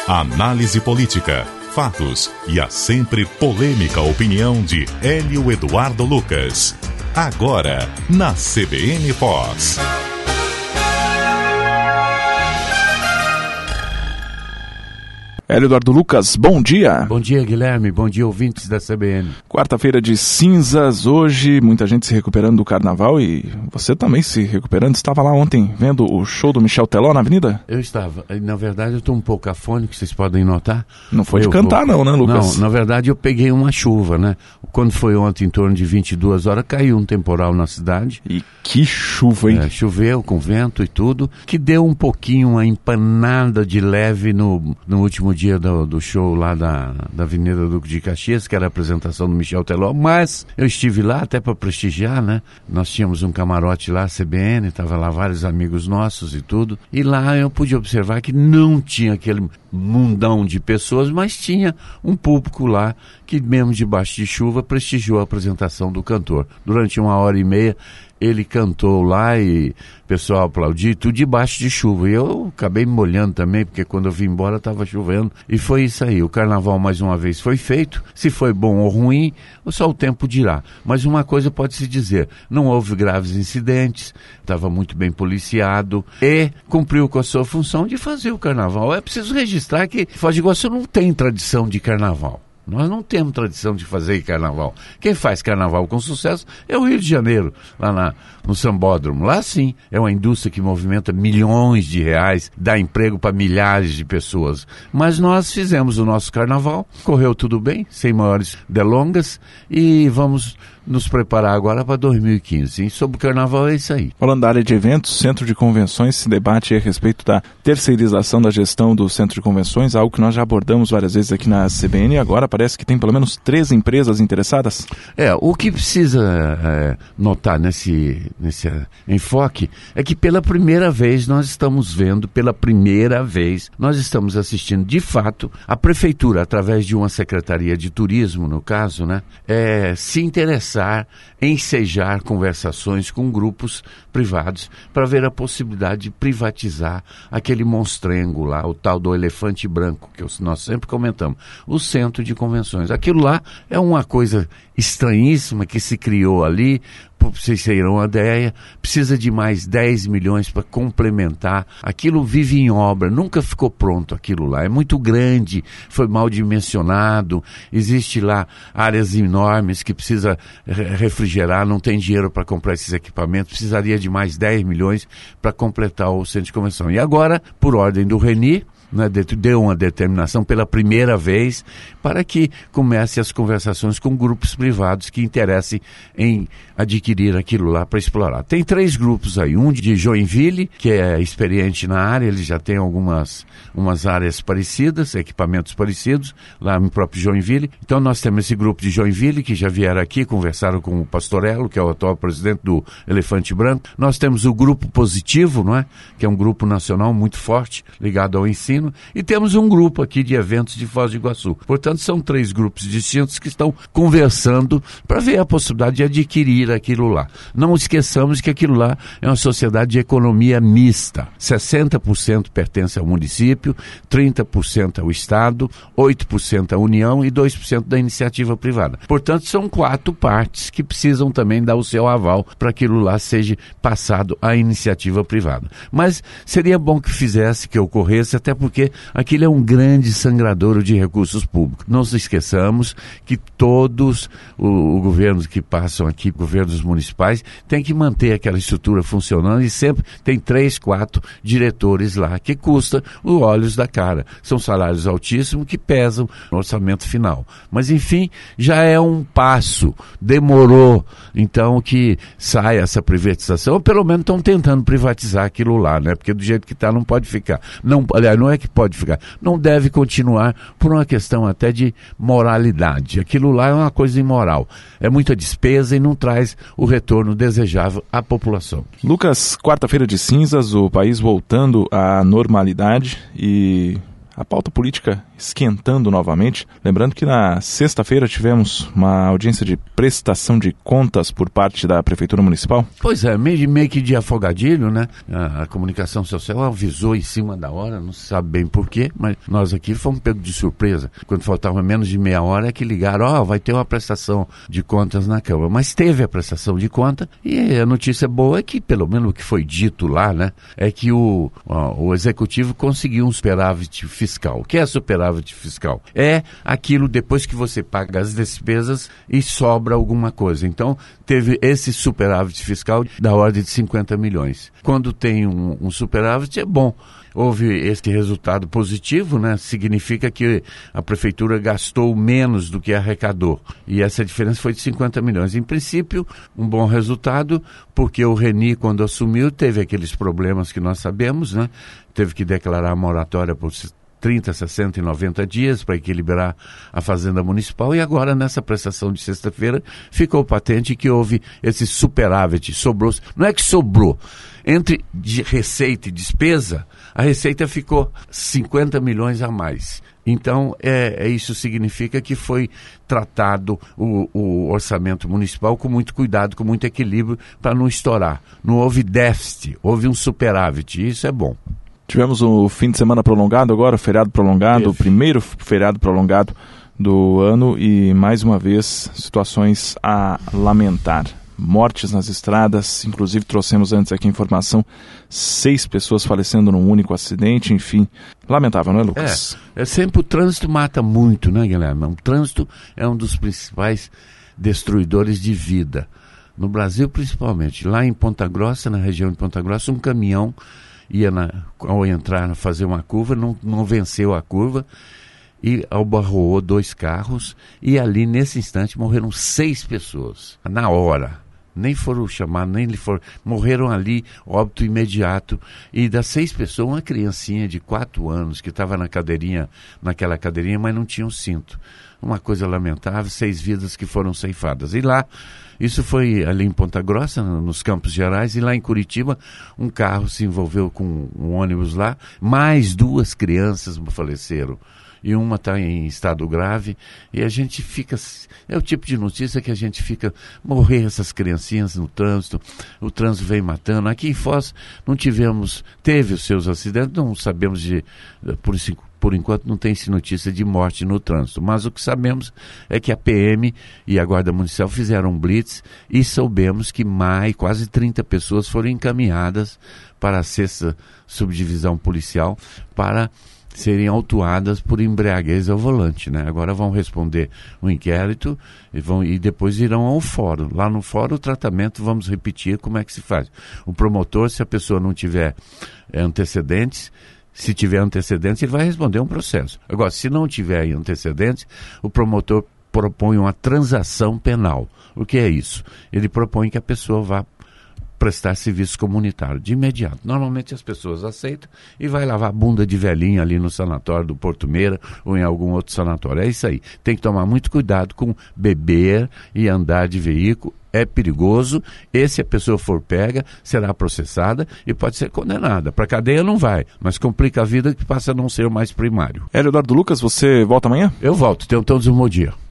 Análise política, fatos e a sempre polêmica opinião de Hélio Eduardo Lucas. Agora, na CBN Foz. Hélio Eduardo Lucas, bom dia. Bom dia, Guilherme. Bom dia, ouvintes da CBN. Quarta-feira de cinzas, hoje muita gente se recuperando do carnaval e você também se recuperando. Estava lá ontem vendo o show do Michel Teló na Avenida? Eu estava. Na verdade, eu estou um pouco afônico, vocês podem notar. Não foi de cantar não, né, Lucas? Não, na verdade eu peguei uma chuva, né? Quando foi ontem, em torno de 22 horas, caiu um temporal na cidade. E que chuva, hein? Choveu com vento e tudo, que deu um pouquinho uma empanada de leve no último dia do show lá da Avenida Duque de Caxias, que era a apresentação do Michel Teló, mas eu estive lá até para prestigiar, né? Nós tínhamos um camarote lá, CBN, estava lá vários amigos nossos e tudo, e lá eu pude observar que não tinha aquele mundão de pessoas, mas tinha um público lá que mesmo debaixo de chuva prestigiou a apresentação do cantor. Durante 1h30 ele cantou lá e o pessoal aplaudiu, tudo debaixo de chuva. E eu acabei me molhando também, porque quando eu vim embora estava chovendo. E foi isso aí, o carnaval mais uma vez foi feito. Se foi bom ou ruim, só o tempo dirá. Mas uma coisa pode se dizer, não houve graves incidentes, estava muito bem policiado e cumpriu com a sua função de fazer o carnaval. É preciso registrar que Foz do Iguaçu não tem tradição de carnaval. Nós não temos tradição de fazer carnaval. Quem faz carnaval com sucesso é o Rio de Janeiro, lá no Sambódromo. Lá sim, é uma indústria que movimenta milhões de reais, dá emprego para milhares de pessoas. Mas nós fizemos o nosso carnaval, correu tudo bem, sem maiores delongas, e vamos nos preparar agora para 2015. E sobre o carnaval é isso aí. Falando da área de eventos, Centro de Convenções, se debate a respeito da terceirização da gestão do Centro de Convenções, algo que nós já abordamos várias vezes aqui na CBN, e agora parece que tem pelo menos 3 empresas interessadas. O que precisa notar nesse enfoque é que pela primeira vez nós estamos assistindo de fato a prefeitura, através de uma secretaria de turismo, no caso, né, se interessar, ensejar conversações com grupos privados para ver a possibilidade de privatizar aquele monstrengo lá, o tal do elefante branco, que nós sempre comentamos, o Centro de Convenções. Aquilo lá é uma coisa estranhíssima que se criou ali, vocês terão uma ideia, precisa de mais 10 milhões para complementar. Aquilo vive em obra, nunca ficou pronto aquilo lá, é muito grande, foi mal dimensionado, existe lá áreas enormes que precisa refrigerar, não tem dinheiro para comprar esses equipamentos, precisaria de mais 10 milhões para completar o Centro de Convenção. E agora, por ordem do Reni, né, deu uma determinação pela primeira vez para que comece as conversações com grupos privados que interessem em adquirir aquilo lá para explorar. Tem 3 grupos aí, um de Joinville, que é experiente na área, ele já tem umas áreas parecidas, equipamentos parecidos, lá no próprio Joinville. Então nós temos esse grupo de Joinville, que já vieram aqui, conversaram com o Pastorello, que é o atual presidente do Elefante Branco. Nós temos o Grupo Positivo, não é? Que é um grupo nacional muito forte, ligado ao ensino. E temos um grupo aqui de eventos de Foz do Iguaçu. Portanto, são 3 grupos distintos que estão conversando para ver a possibilidade de adquirir aquilo lá. Não esqueçamos que aquilo lá é uma sociedade de economia mista. 60% pertence ao município, 30% ao Estado, 8% à União e 2% da iniciativa privada. Portanto, são 4 partes que precisam também dar o seu aval para aquilo lá seja passado à iniciativa privada. Mas seria bom que ocorresse, até porque aquilo é um grande sangradouro de recursos públicos. Não se esqueçamos que todos os governos que passam aqui, governos municipais, têm que manter aquela estrutura funcionando e sempre tem 3, 4 diretores lá, que custa os olhos da cara. São salários altíssimos que pesam no orçamento final. Mas, enfim, já é um passo. Demorou, então, que saia essa privatização, ou pelo menos estão tentando privatizar aquilo lá, né? Porque do jeito que está não pode ficar. Não, aliás, não é que pode ficar, não deve continuar por uma questão até de moralidade. Aquilo lá é uma coisa imoral. É muita despesa e não traz o retorno desejável à população. Lucas, quarta-feira de cinzas, o país voltando à normalidade e a pauta política esquentando novamente. Lembrando que na sexta-feira tivemos uma audiência de prestação de contas por parte da Prefeitura Municipal. Pois é, meio que de afogadilho, né? A comunicação social avisou em cima da hora, não se sabe bem porquê, mas nós aqui fomos pegos de surpresa. Quando faltava menos de meia hora é que ligaram, vai ter uma prestação de contas na Câmara. Mas teve a prestação de conta e a notícia boa é que, pelo menos o que foi dito lá, né? É que o Executivo conseguiu um superávit fiscal. O que é superávit fiscal? É aquilo depois que você paga as despesas e sobra alguma coisa. Então, teve esse superávit fiscal da ordem de 50 milhões. Quando tem um superávit, é bom. Houve esse resultado positivo, né? Significa que a Prefeitura gastou menos do que arrecadou. E essa diferença foi de 50 milhões. Em princípio, um bom resultado, porque o Reni, quando assumiu, teve aqueles problemas que nós sabemos, né? Teve que declarar a moratória por 30, 60 e 90 dias para equilibrar a Fazenda Municipal, e agora nessa prestação de sexta-feira ficou patente que houve esse superávit, sobrou, não é que sobrou, entre de receita e despesa, a receita ficou 50 milhões a mais. Então, isso significa que foi tratado o orçamento municipal com muito cuidado, com muito equilíbrio, para não estourar. Não houve déficit, houve um superávit, e isso é bom. Tivemos o fim de semana prolongado agora, o feriado prolongado, o primeiro feriado prolongado do ano, e mais uma vez situações a lamentar. Mortes nas estradas, inclusive trouxemos antes aqui a informação, 6 pessoas falecendo num único acidente, enfim, lamentável, não é, Lucas? Sempre o trânsito mata muito, né, Guilherme? O trânsito é um dos principais destruidores de vida, no Brasil principalmente. Lá em Ponta Grossa, na região de Ponta Grossa, um caminhão ia ao entrar, fazer uma curva, não venceu a curva e abarroou 2 carros, e ali nesse instante morreram 6 pessoas, na hora. Nem foram chamados, morreram ali, óbito imediato. E das 6 pessoas, uma criancinha de 4 anos que estava naquela cadeirinha, mas não tinha um cinto. Uma coisa lamentável, 6 vidas que foram ceifadas. E lá, isso foi ali em Ponta Grossa, nos Campos Gerais, e lá em Curitiba, um carro se envolveu com um ônibus lá, mais 2 crianças faleceram. E uma está em estado grave, e a gente fica, é o tipo de notícia que a gente fica, morrer essas criancinhas no trânsito, o trânsito vem matando. Aqui em Foz teve os seus acidentes, não sabemos por enquanto não tem notícia de morte no trânsito, mas o que sabemos é que a PM e a Guarda Municipal fizeram um blitz e soubemos que quase 30 pessoas foram encaminhadas para a 6ª Subdivisão Policial para serem autuadas por embriaguez ao volante, né? Agora vão responder o inquérito e depois irão ao fórum. Lá no fórum o tratamento, vamos repetir como é que se faz. O promotor, se a pessoa não tiver antecedentes, se tiver antecedentes, ele vai responder um processo. Agora, se não tiver antecedentes, o promotor propõe uma transação penal. O que é isso? Ele propõe que a pessoa vá prestar serviço comunitário de imediato. Normalmente as pessoas aceitam e vai lavar bunda de velhinha ali no sanatório do Porto Meira ou em algum outro sanatório. É isso aí. Tem que tomar muito cuidado com beber e andar de veículo. É perigoso, e se a pessoa for pega, será processada e pode ser condenada. Para a cadeia não vai, mas complica a vida, que passa a não ser o mais primário. Hélio Eduardo Lucas, você volta amanhã? Eu volto, tenham todos um bom dia.